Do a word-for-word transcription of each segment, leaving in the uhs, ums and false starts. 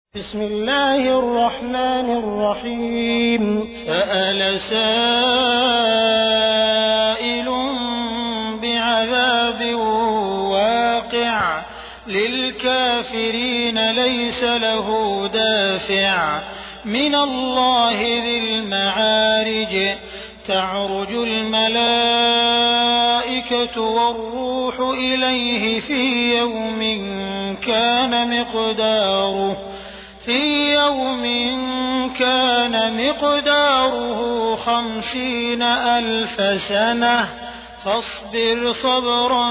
بسم الله الرحمن الرحيم. سأل سائل بعذاب واقع للكافرين ليس له دافع من الله ذي المعارج تعرج الملائكة والروح إليه في يوم كان مقداره في يوم كان مقداره خمسين ألف سنة فاصبر صبرا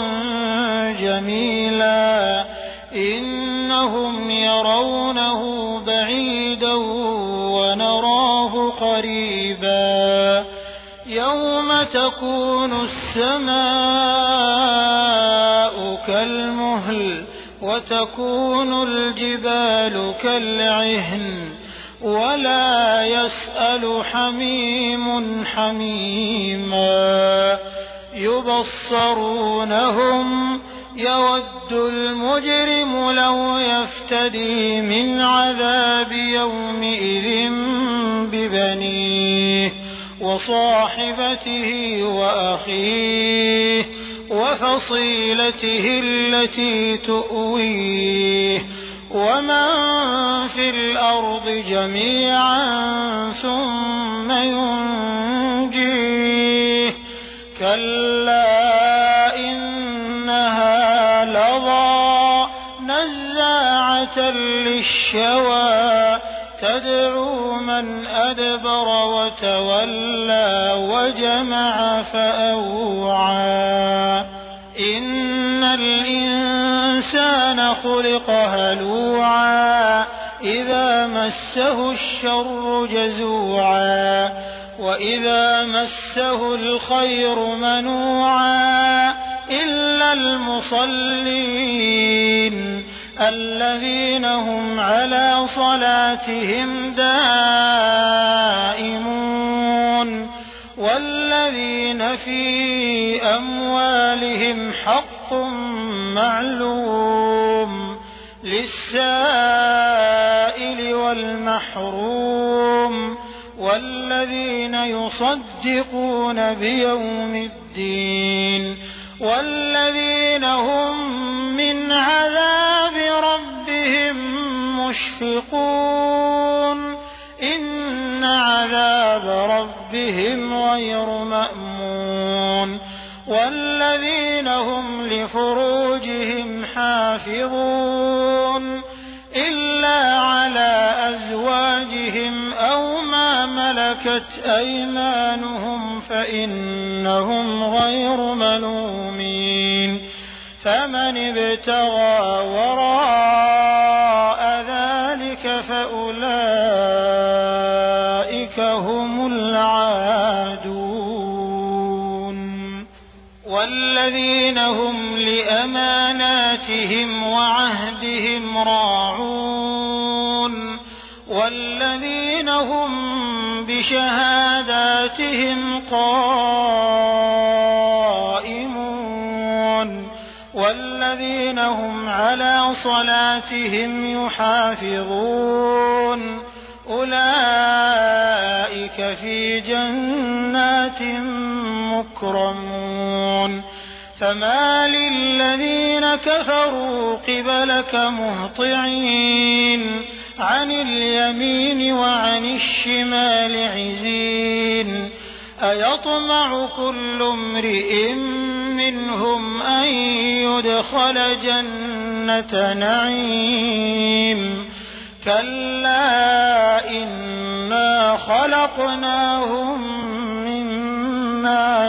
جميلا إنهم يرونه بعيدا ونراه قريبا يوم تكون السماء كالمهل وتكون الجبال كالعهن ولا يسأل حميم حميما يبصرونهم يود المجرم لو يفتدي من عذاب يومئذ ببنيه وصاحبته وأخيه وفصيلته التي تؤويه ومن في الأرض جميعا ثم ينجيه كلا إنها لظى نزاعة للشوى تدعو من أدبر وتولى وجمع فأوعى إن الإنسان خلق هلوعا إذا مسه الشر جزوعا وإذا مسه الخير منوعا إلا المصلين الذين هم على صلاتهم دائمون والذين في أموالهم حق معلوم للسائل والمحروم والذين يصدقون بيوم الدين والذين هم من عذاب ربهم مشفقون إن عذاب ربهم غير مأمون والذين هم لفروجهم حافظون إلا على أزواجهم أو ما ملكت أيمانهم فإنهم غير ملومين فمن ابتغى وراء ذلك فأولئك هم العادون والذين هم لأماناتهم وعهدهم راعون والذين هم بشهاداتهم قائمون والذين هم على صلاتهم يحافظون أولئك في جنات مكرمون فما للذين كفروا قبلك مهطعين عن اليمين وعن الشمال عزين أيطمع كل امرئ منهم أن يدخل جنة نعيم كلا إنا خلقناهم مما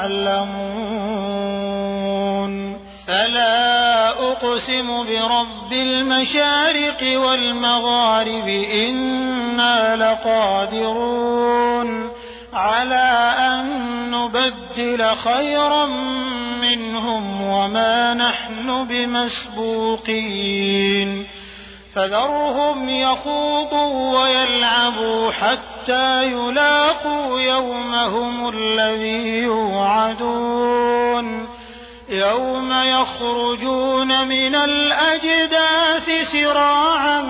يعلمون فلا أقسم برب المشارق والمغارب إنا لقادرون على أن نبدل خيرا منهم وما نحن بمسبوقين فذرهم يخوضوا ويلعبوا حتى يلاقوا يومهم الذي يوعدون يوم يخرجون من الأجداث سراعا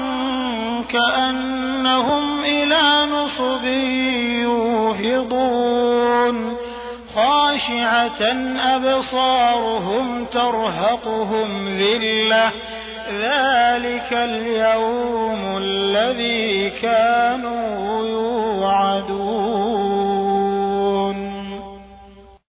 كأنهم إلى نصب يوفضون خاشعة أبصارهم ترهقهم ذلة ذلك اليوم الذي كانوا يوعدون